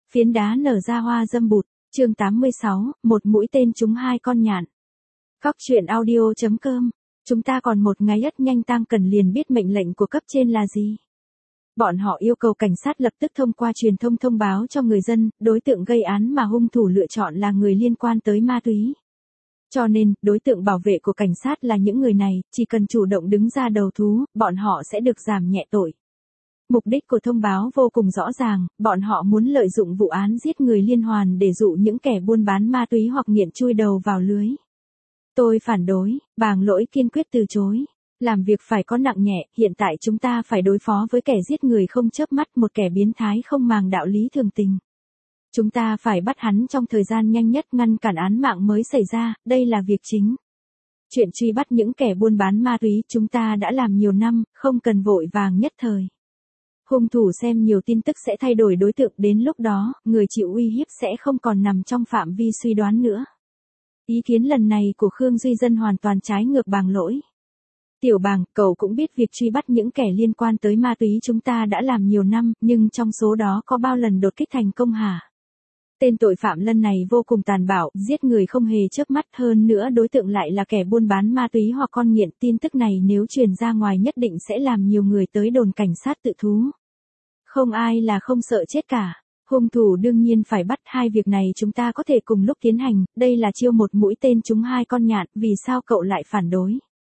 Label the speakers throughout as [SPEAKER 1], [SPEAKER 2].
[SPEAKER 1] Phiến đá nở ra hoa dâm bụt, chương 86, một mũi tên trúng hai con nhạn. Góc truyện audio.com. Chúng ta còn một ngày rất nhanh Tang Cần liền biết mệnh lệnh của cấp trên là gì. Bọn họ yêu cầu cảnh sát lập tức thông qua truyền thông thông báo cho người dân, đối tượng gây án mà hung thủ lựa chọn là người liên quan tới ma túy. Cho nên, đối tượng bảo vệ của cảnh sát là những người này, chỉ cần chủ động đứng ra đầu thú, bọn họ sẽ được giảm nhẹ tội. Mục đích của thông báo vô cùng rõ ràng, bọn họ muốn lợi dụng vụ án giết người liên hoàn để dụ những kẻ buôn bán ma túy hoặc nghiện chui đầu vào lưới. Tôi phản đối, Bàng Lỗi kiên quyết từ chối. Làm việc phải có nặng nhẹ, hiện tại chúng ta phải đối phó với kẻ giết người không chớp mắt, một kẻ biến thái không màng đạo lý thường tình. Chúng ta phải bắt hắn trong thời gian nhanh nhất, ngăn cản án mạng mới xảy ra, đây là việc chính. Chuyện truy bắt những kẻ buôn bán ma túy chúng ta đã làm nhiều năm, không cần vội vàng nhất thời. Hung thủ xem nhiều tin tức sẽ thay đổi đối tượng, đến lúc đó, người chịu uy hiếp sẽ không còn nằm trong phạm vi suy đoán nữa. Ý kiến lần này của Khương Duy Dân hoàn toàn trái ngược Bàng Lỗi. Tiểu Bàng, cậu cũng biết việc truy bắt những kẻ liên quan tới ma túy chúng ta đã làm nhiều năm, nhưng trong số đó có bao lần đột kích thành công hả? Tên tội phạm lần này vô cùng tàn bạo, giết người không hề chớp mắt, hơn nữa đối tượng lại là kẻ buôn bán ma túy hoặc con nghiện. Tin tức này nếu truyền ra ngoài nhất định sẽ làm nhiều người tới đồn cảnh sát tự thú. Không ai là không sợ chết cả. Hung thủ đương nhiên phải bắt, hai việc này chúng ta có thể cùng lúc tiến hành, đây là chiêu một mũi tên trúng hai con nhạn, vì sao cậu lại phản đối?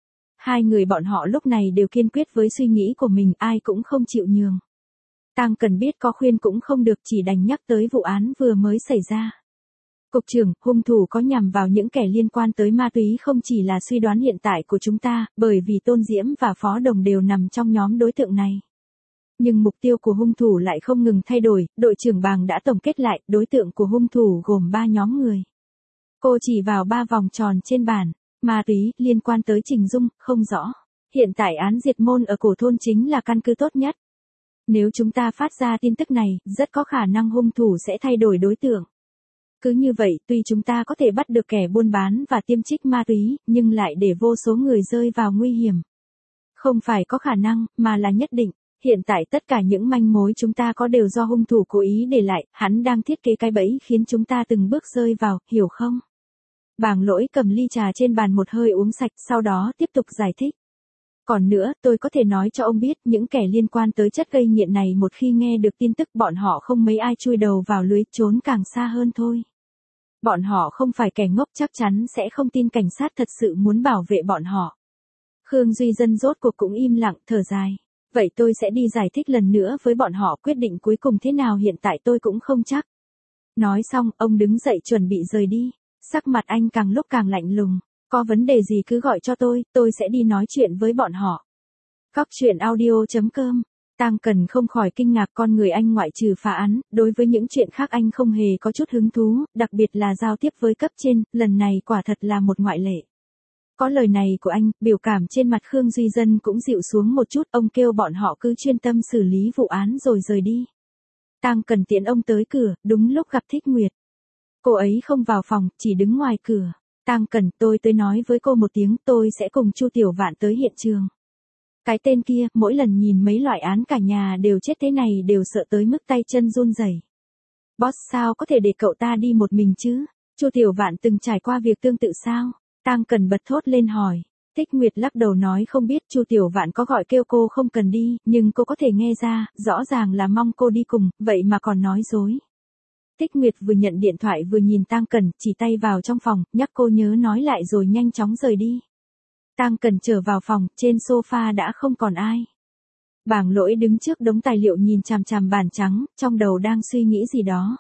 [SPEAKER 1] Hai người bọn họ lúc này đều kiên quyết với suy nghĩ của mình, ai cũng không chịu nhường. Tang Cần biết có khuyên cũng không được, chỉ đành nhắc tới vụ án vừa mới xảy ra. Cục trưởng, hung thủ có nhằm vào những kẻ liên quan tới ma túy không chỉ là suy đoán hiện tại của chúng ta, bởi vì Tôn Diễm và Phó Đồng đều nằm trong nhóm đối tượng này. Nhưng mục tiêu của hung thủ lại không ngừng thay đổi, đội trưởng Bàng đã tổng kết lại, đối tượng của hung thủ gồm 3 nhóm người. Cô chỉ vào 3 vòng tròn trên bàn, ma túy, liên quan tới Trình Dung, không rõ. Hiện tại án diệt môn ở cổ thôn chính là căn cứ tốt nhất. Nếu chúng ta phát ra tin tức này, rất có khả năng hung thủ sẽ thay đổi đối tượng. Cứ như vậy, tuy chúng ta có thể bắt được kẻ buôn bán và tiêm trích ma túy, nhưng lại để vô số người rơi vào nguy hiểm. Không phải có khả năng, mà là nhất định. Hiện tại tất cả những manh mối chúng ta có đều do hung thủ cố ý để lại, hắn đang thiết kế cái bẫy khiến chúng ta từng bước rơi vào, hiểu không? Bàng Lỗi cầm ly trà trên bàn một hơi uống sạch, sau đó tiếp tục giải thích. Còn nữa, tôi có thể nói cho ông biết, những kẻ liên quan tới chất gây nghiện này một khi nghe được tin tức bọn họ không mấy ai chui đầu vào lưới, trốn càng xa hơn thôi. Bọn họ không phải kẻ ngốc, chắc chắn sẽ không tin cảnh sát thật sự muốn bảo vệ bọn họ. Khương Duy Dân rốt cuộc cũng im lặng, thở dài. Vậy tôi sẽ đi giải thích lần nữa với bọn họ, quyết định cuối cùng thế nào hiện tại tôi cũng không chắc. Nói xong, ông đứng dậy chuẩn bị rời đi. Sắc mặt anh càng lúc càng lạnh lùng. Có vấn đề gì cứ gọi cho tôi sẽ đi nói chuyện với bọn họ. Góc truyện audio.com. Tang Cần không khỏi kinh ngạc, con người anh ngoại trừ phá án, đối với những chuyện khác anh không hề có chút hứng thú, đặc biệt là giao tiếp với cấp trên, lần này quả thật là một ngoại lệ. Có lời này của anh, biểu cảm trên mặt Khương Duy Dân cũng dịu xuống một chút, ông kêu bọn họ cứ chuyên tâm xử lý vụ án rồi rời đi. Tang Cần tiễn ông tới cửa, đúng lúc gặp Thích Nguyệt. Cô ấy không vào phòng, chỉ đứng ngoài cửa. Tang Cần, tôi tới nói với cô một tiếng, tôi sẽ cùng Chu Tiểu Vạn tới hiện trường. Cái tên kia, mỗi lần nhìn mấy loại án cả nhà đều chết thế này đều sợ tới mức tay chân run rẩy. Boss, sao có thể để cậu ta đi một mình chứ? Chu Tiểu Vạn từng trải qua việc tương tự sao? Tang Cần bật thốt lên hỏi. Thích Nguyệt lắc đầu nói không biết. Chu Tiểu Vạn có gọi kêu cô không cần đi, nhưng cô có thể nghe ra, rõ ràng là mong cô đi cùng, vậy mà còn nói dối. Thích Nguyệt vừa nhận điện thoại vừa nhìn Tang Cần, chỉ tay vào trong phòng, nhắc cô nhớ nói lại rồi nhanh chóng rời đi. Tang Cần trở vào phòng, trên sofa đã không còn ai. Bàng Lỗi đứng trước đống tài liệu nhìn chằm chằm bàn trắng, trong đầu đang suy nghĩ gì đó.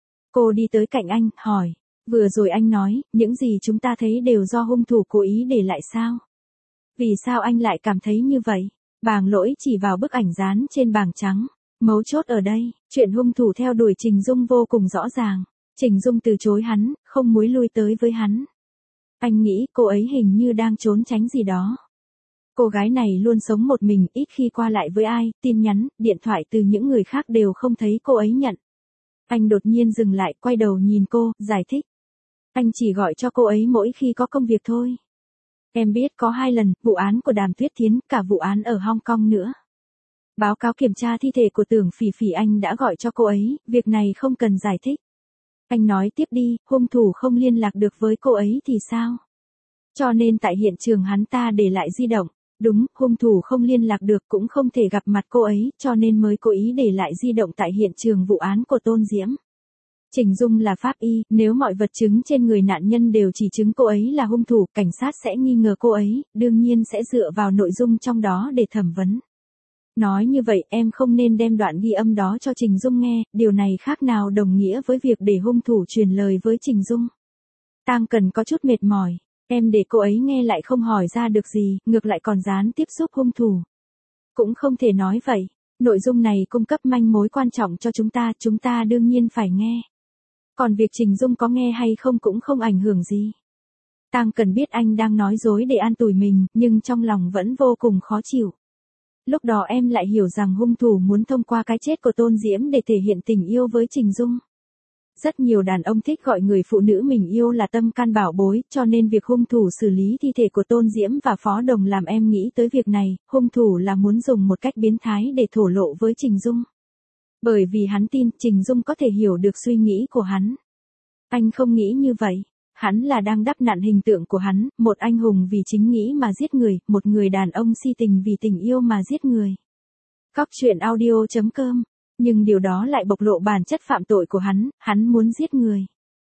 [SPEAKER 1] Cô đi tới cạnh anh, hỏi. Vừa rồi anh nói, những gì chúng ta thấy đều do hung thủ cố ý để lại sao? Vì sao anh lại cảm thấy như vậy? Bàng Lỗi chỉ vào bức ảnh dán trên bảng trắng. Mấu chốt ở đây, chuyện hung thủ theo đuổi Trình Dung vô cùng rõ ràng. Trình Dung từ chối hắn, không múi lui tới với hắn. Anh nghĩ cô ấy hình như đang trốn tránh gì đó. Cô gái này luôn sống một mình, ít khi qua lại với ai, tin nhắn, điện thoại từ những người khác đều không thấy cô ấy nhận. Anh đột nhiên dừng lại, quay đầu nhìn cô, giải thích. Anh chỉ gọi cho cô ấy mỗi khi có công việc thôi. Em biết có 2 lần, vụ án của Đàm Tuyết Thiến, cả vụ án ở Hong Kong nữa. Báo cáo kiểm tra thi thể của Tưởng Phỉ Phỉ anh đã gọi cho cô ấy, việc này không cần giải thích. Anh nói tiếp đi, hung thủ không liên lạc được với cô ấy thì sao? Cho nên tại hiện trường hắn ta để lại di động. Đúng, hung thủ không liên lạc được cũng không thể gặp mặt cô ấy, cho nên mới cố ý để lại di động tại hiện trường vụ án của Tôn Diễm. Trình Dung là pháp y, nếu mọi vật chứng trên người nạn nhân đều chỉ chứng cô ấy là hung thủ, cảnh sát sẽ nghi ngờ cô ấy, đương nhiên sẽ dựa vào nội dung trong đó để thẩm vấn. Nói như vậy em không nên đem đoạn ghi âm đó cho Trình Dung nghe, điều này khác nào đồng nghĩa với việc để hung thủ truyền lời với Trình Dung. Tang Cần có chút mệt mỏi, em để cô ấy nghe lại không hỏi ra được gì, ngược lại còn gián tiếp giúp hung thủ. Cũng không thể nói vậy, nội dung này cung cấp manh mối quan trọng cho chúng ta đương nhiên phải nghe. Còn việc Trình Dung có nghe hay không cũng không ảnh hưởng gì. Tang Cần biết anh đang nói dối để an ủi mình, nhưng trong lòng vẫn vô cùng khó chịu. Lúc đó em lại hiểu rằng hung thủ muốn thông qua cái chết của Tôn Diễm để thể hiện tình yêu với Trình Dung. Rất nhiều đàn ông thích gọi người phụ nữ mình yêu là tâm can bảo bối, cho nên việc hung thủ xử lý thi thể của Tôn Diễm và Phó Đồng làm em nghĩ tới việc này, hung thủ là muốn dùng một cách biến thái để thổ lộ với Trình Dung. Bởi vì hắn tin Trình Dung có thể hiểu được suy nghĩ của hắn. Anh không nghĩ như vậy. Hắn là đang đắp nặn hình tượng của hắn, một anh hùng vì chính nghĩ mà giết người, một người đàn ông si tình vì tình yêu mà giết người. Cóc truyện audio.com. Nhưng điều đó lại bộc lộ bản chất phạm tội của hắn muốn giết người.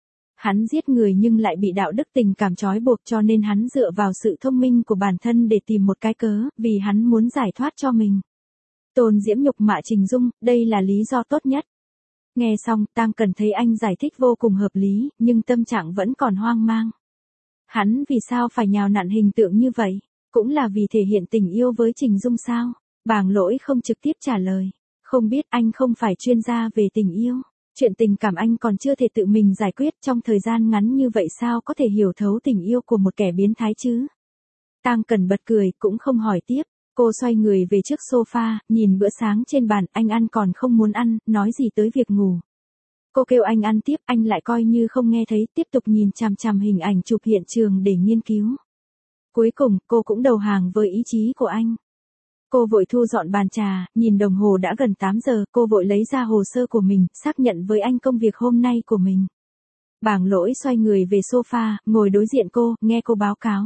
[SPEAKER 1] Hắn giết người nhưng lại bị đạo đức tình cảm trói buộc cho nên hắn dựa vào sự thông minh của bản thân để tìm một cái cớ, vì hắn muốn giải thoát cho mình. Tôn Diễm nhục mạ Trình Dung, đây là lý do tốt nhất. Nghe xong, Tang Cần thấy anh giải thích vô cùng hợp lý, nhưng tâm trạng vẫn còn hoang mang. Hắn vì sao phải nhào nặn hình tượng như vậy? Cũng là vì thể hiện tình yêu với Trình Dung sao? Bàng Lỗi không trực tiếp trả lời. Không biết, anh không phải chuyên gia về tình yêu. Chuyện tình cảm anh còn chưa thể tự mình giải quyết trong thời gian ngắn như vậy sao có thể hiểu thấu tình yêu của một kẻ biến thái chứ? Tang Cần bật cười, cũng không hỏi tiếp. Cô xoay người về trước sofa, nhìn bữa sáng trên bàn, anh ăn còn không muốn ăn, nói gì tới việc ngủ. Cô kêu anh ăn tiếp, anh lại coi như không nghe thấy, tiếp tục nhìn chằm chằm hình ảnh chụp hiện trường để nghiên cứu. Cuối cùng, cô cũng đầu hàng với ý chí của anh. Cô vội thu dọn bàn trà, nhìn đồng hồ đã gần 8 giờ, cô vội lấy ra hồ sơ của mình, xác nhận với anh công việc hôm nay của mình. Bàng Lỗi xoay người về sofa, ngồi đối diện cô, nghe cô báo cáo.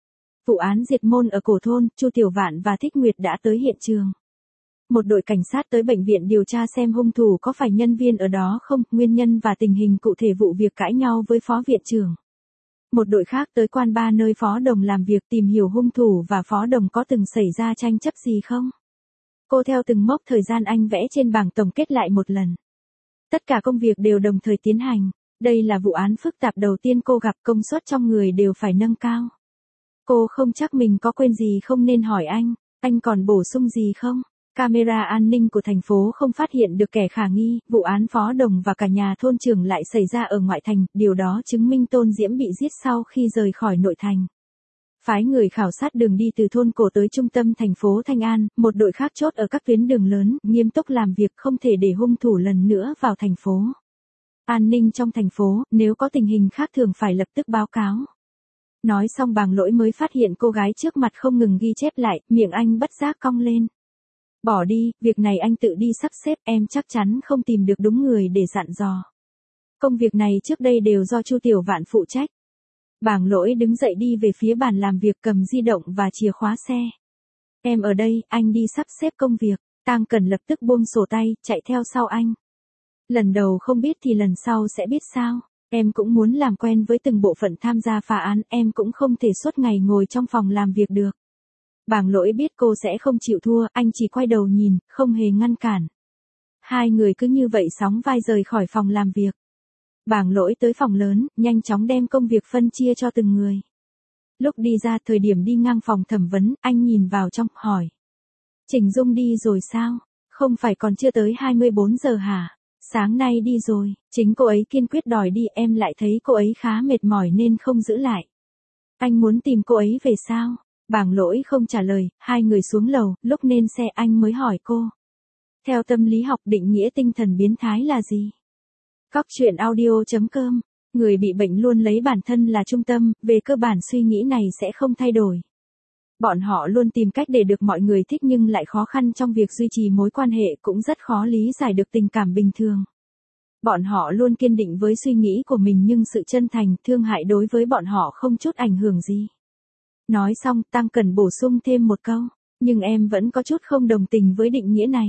[SPEAKER 1] Vụ án diệt môn ở cổ thôn, Chu Tiểu Vạn và Thích Nguyệt đã tới hiện trường. Một đội cảnh sát tới bệnh viện điều tra xem hung thủ có phải nhân viên ở đó không, nguyên nhân và tình hình cụ thể vụ việc cãi nhau với phó viện trưởng. Một đội khác tới quán bar nơi Phó Đồng làm việc tìm hiểu hung thủ và Phó Đồng có từng xảy ra tranh chấp gì không. Cô theo từng mốc thời gian anh vẽ trên bảng tổng kết lại một lần. Tất cả công việc đều đồng thời tiến hành. Đây là vụ án phức tạp đầu tiên cô gặp, công suất trong người đều phải nâng cao. Cô không chắc mình có quên gì không nên hỏi anh còn bổ sung gì không? Camera an ninh của thành phố không phát hiện được kẻ khả nghi, vụ án Phó Đồng và cả nhà thôn trưởng lại xảy ra ở ngoại thành, điều đó chứng minh Tôn Diễm bị giết sau khi rời khỏi nội thành. Phái người khảo sát đường đi từ thôn cổ tới trung tâm thành phố Thanh An, một đội khác chốt ở các tuyến đường lớn, nghiêm túc làm việc không thể để hung thủ lần nữa vào thành phố. An ninh trong thành phố, nếu có tình hình khác thường phải lập tức báo cáo. Nói xong Bàng Lỗi mới phát hiện cô gái trước mặt không ngừng ghi chép lại, miệng anh bất giác cong lên. Bỏ đi, việc này anh tự đi sắp xếp, em chắc chắn không tìm được đúng người để dặn dò. Công việc này trước đây đều do Chu Tiểu Vạn phụ trách. Bàng Lỗi đứng dậy đi về phía bàn làm việc cầm di động và chìa khóa xe. Em ở đây, anh đi sắp xếp công việc. Tang Cần lập tức buông sổ tay, chạy theo sau anh. Lần đầu không biết thì lần sau sẽ biết sao. Em cũng muốn làm quen với từng bộ phận tham gia phá án, em cũng không thể suốt ngày ngồi trong phòng làm việc được. Bàng Lỗi biết cô sẽ không chịu thua, anh chỉ quay đầu nhìn, không hề ngăn cản. Hai người cứ như vậy sóng vai rời khỏi phòng làm việc. Bàng Lỗi tới phòng lớn, nhanh chóng đem công việc phân chia cho từng người. Lúc đi ra thời điểm đi ngang phòng thẩm vấn, anh nhìn vào trong, hỏi. Trình Dung đi rồi sao? Không phải còn chưa tới 24 giờ hả? Sáng nay đi rồi, chính cô ấy kiên quyết đòi đi, em lại thấy cô ấy khá mệt mỏi nên không giữ lại. Anh muốn tìm cô ấy về sao? Bàng Lỗi không trả lời, hai người xuống lầu, lúc lên xe anh mới hỏi cô. Theo tâm lý học định nghĩa tinh thần biến thái là gì? Cóc truyện audio.com, người bị bệnh luôn lấy bản thân là trung tâm, về cơ bản suy nghĩ này sẽ không thay đổi. Bọn họ luôn tìm cách để được mọi người thích nhưng lại khó khăn trong việc duy trì mối quan hệ, cũng rất khó lý giải được tình cảm bình thường. Bọn họ luôn kiên định với suy nghĩ của mình nhưng sự chân thành, thương hại đối với bọn họ không chút ảnh hưởng gì. Nói xong, Tăng Cẩn bổ sung thêm một câu, nhưng em vẫn có chút không đồng tình với định nghĩa này.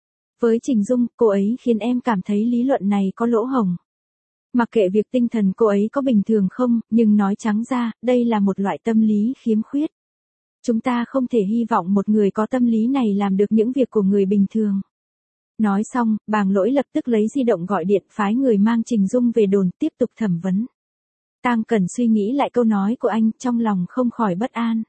[SPEAKER 1] Với Trình Dung, cô ấy khiến em cảm thấy lý luận này có lỗ hổng. Mặc kệ việc tinh thần cô ấy có bình thường không, nhưng nói trắng ra, đây là một loại tâm lý khiếm khuyết. Chúng ta không thể hy vọng một người có tâm lý này làm được những việc của người bình thường. Nói xong, Bàng Lỗi lập tức lấy di động gọi điện phái người mang Trình Dung về đồn tiếp tục thẩm vấn. Tang Cẩn suy nghĩ lại câu nói của anh, trong lòng không khỏi bất an.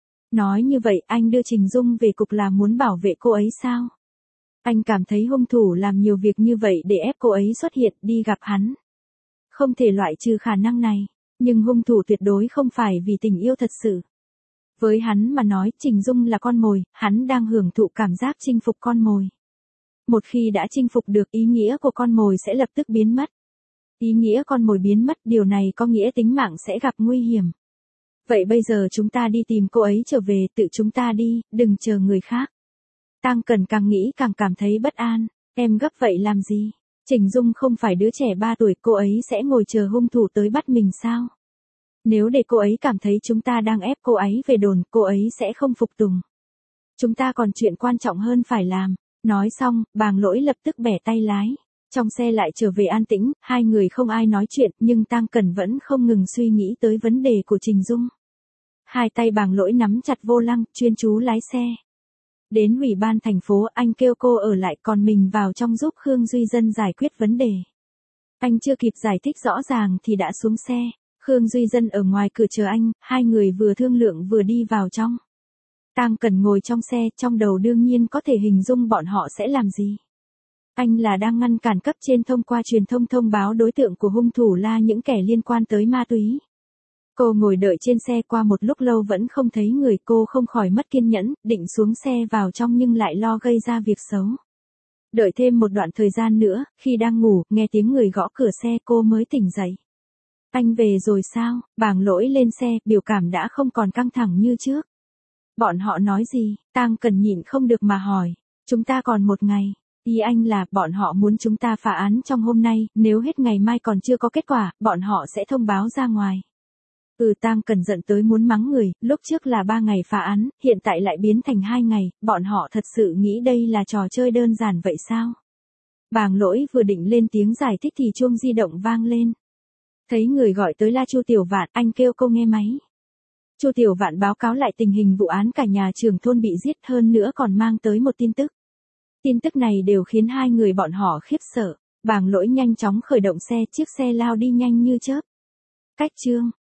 [SPEAKER 1] Nói như vậy, anh đưa Trình Dung về cục là muốn bảo vệ cô ấy sao? Anh cảm thấy hung thủ làm nhiều việc như vậy để ép cô ấy xuất hiện đi gặp hắn. Không thể loại trừ khả năng này, nhưng hung thủ tuyệt đối không phải vì tình yêu thật sự. Với hắn mà nói, Trình Dung là con mồi, hắn đang hưởng thụ cảm giác chinh phục con mồi. Một khi đã chinh phục được, ý nghĩa của con mồi sẽ lập tức biến mất. Ý nghĩa con mồi biến mất, điều này có nghĩa tính mạng sẽ gặp nguy hiểm. Vậy bây giờ chúng ta đi tìm cô ấy trở về, tự chúng ta đi, đừng chờ người khác. Tang Cẩn càng nghĩ càng cảm thấy bất an, em gấp vậy làm gì? Trình Dung không phải đứa trẻ 3 tuổi, cô ấy sẽ ngồi chờ hung thủ tới bắt mình sao? Nếu để cô ấy cảm thấy chúng ta đang ép cô ấy về đồn, cô ấy sẽ không phục tùng. Chúng ta còn chuyện quan trọng hơn phải làm. Nói xong, Bàng Lỗi lập tức bẻ tay lái. Trong xe lại trở về an tĩnh, hai người không ai nói chuyện, nhưng Tang Cẩn vẫn không ngừng suy nghĩ tới vấn đề của Trình Dung. Hai tay Bàng Lỗi nắm chặt vô lăng, chuyên chú lái xe. Đến ủy ban thành phố, anh kêu cô ở lại, còn mình vào trong giúp Khương Duy Dân giải quyết vấn đề. Anh chưa kịp giải thích rõ ràng thì đã xuống xe. Khương Duy Dân ở ngoài cửa chờ anh, hai người vừa thương lượng vừa đi vào trong. Tang Cẩn ngồi trong xe, trong đầu đương nhiên có thể hình dung bọn họ sẽ làm gì. Anh là đang ngăn cản cấp trên thông qua truyền thông thông báo đối tượng của hung thủ là những kẻ liên quan tới ma túy. Cô ngồi đợi trên xe qua một lúc lâu vẫn không thấy người, cô không khỏi mất kiên nhẫn, định xuống xe vào trong nhưng lại lo gây ra việc xấu. Đợi thêm một đoạn thời gian nữa, khi đang ngủ, nghe tiếng người gõ cửa xe cô mới tỉnh dậy. Anh về rồi sao? Bàng Lỗi lên xe, biểu cảm đã không còn căng thẳng như trước. Bọn họ nói gì? Tang Cẩn nhịn không được mà hỏi. Chúng ta còn một ngày. Ý anh là, bọn họ muốn chúng ta phá án trong hôm nay, nếu hết ngày mai còn chưa có kết quả, bọn họ sẽ thông báo ra ngoài. Tang Cẩn giận tới muốn mắng người, lúc trước là 3 ngày phá án, hiện tại lại biến thành 2 ngày, bọn họ thật sự nghĩ đây là trò chơi đơn giản vậy sao? Bàng Lỗi vừa định lên tiếng giải thích thì chuông di động vang lên. Thấy người gọi tới là Chu Tiểu Vạn, anh kêu cô nghe máy. Chu Tiểu Vạn báo cáo lại tình hình vụ án cả nhà trưởng thôn bị giết, hơn nữa còn mang tới một tin tức. Tin tức này đều khiến hai người bọn họ khiếp sợ. Bàng Lỗi nhanh chóng khởi động xe, chiếc xe lao đi nhanh như chớp. Cách chương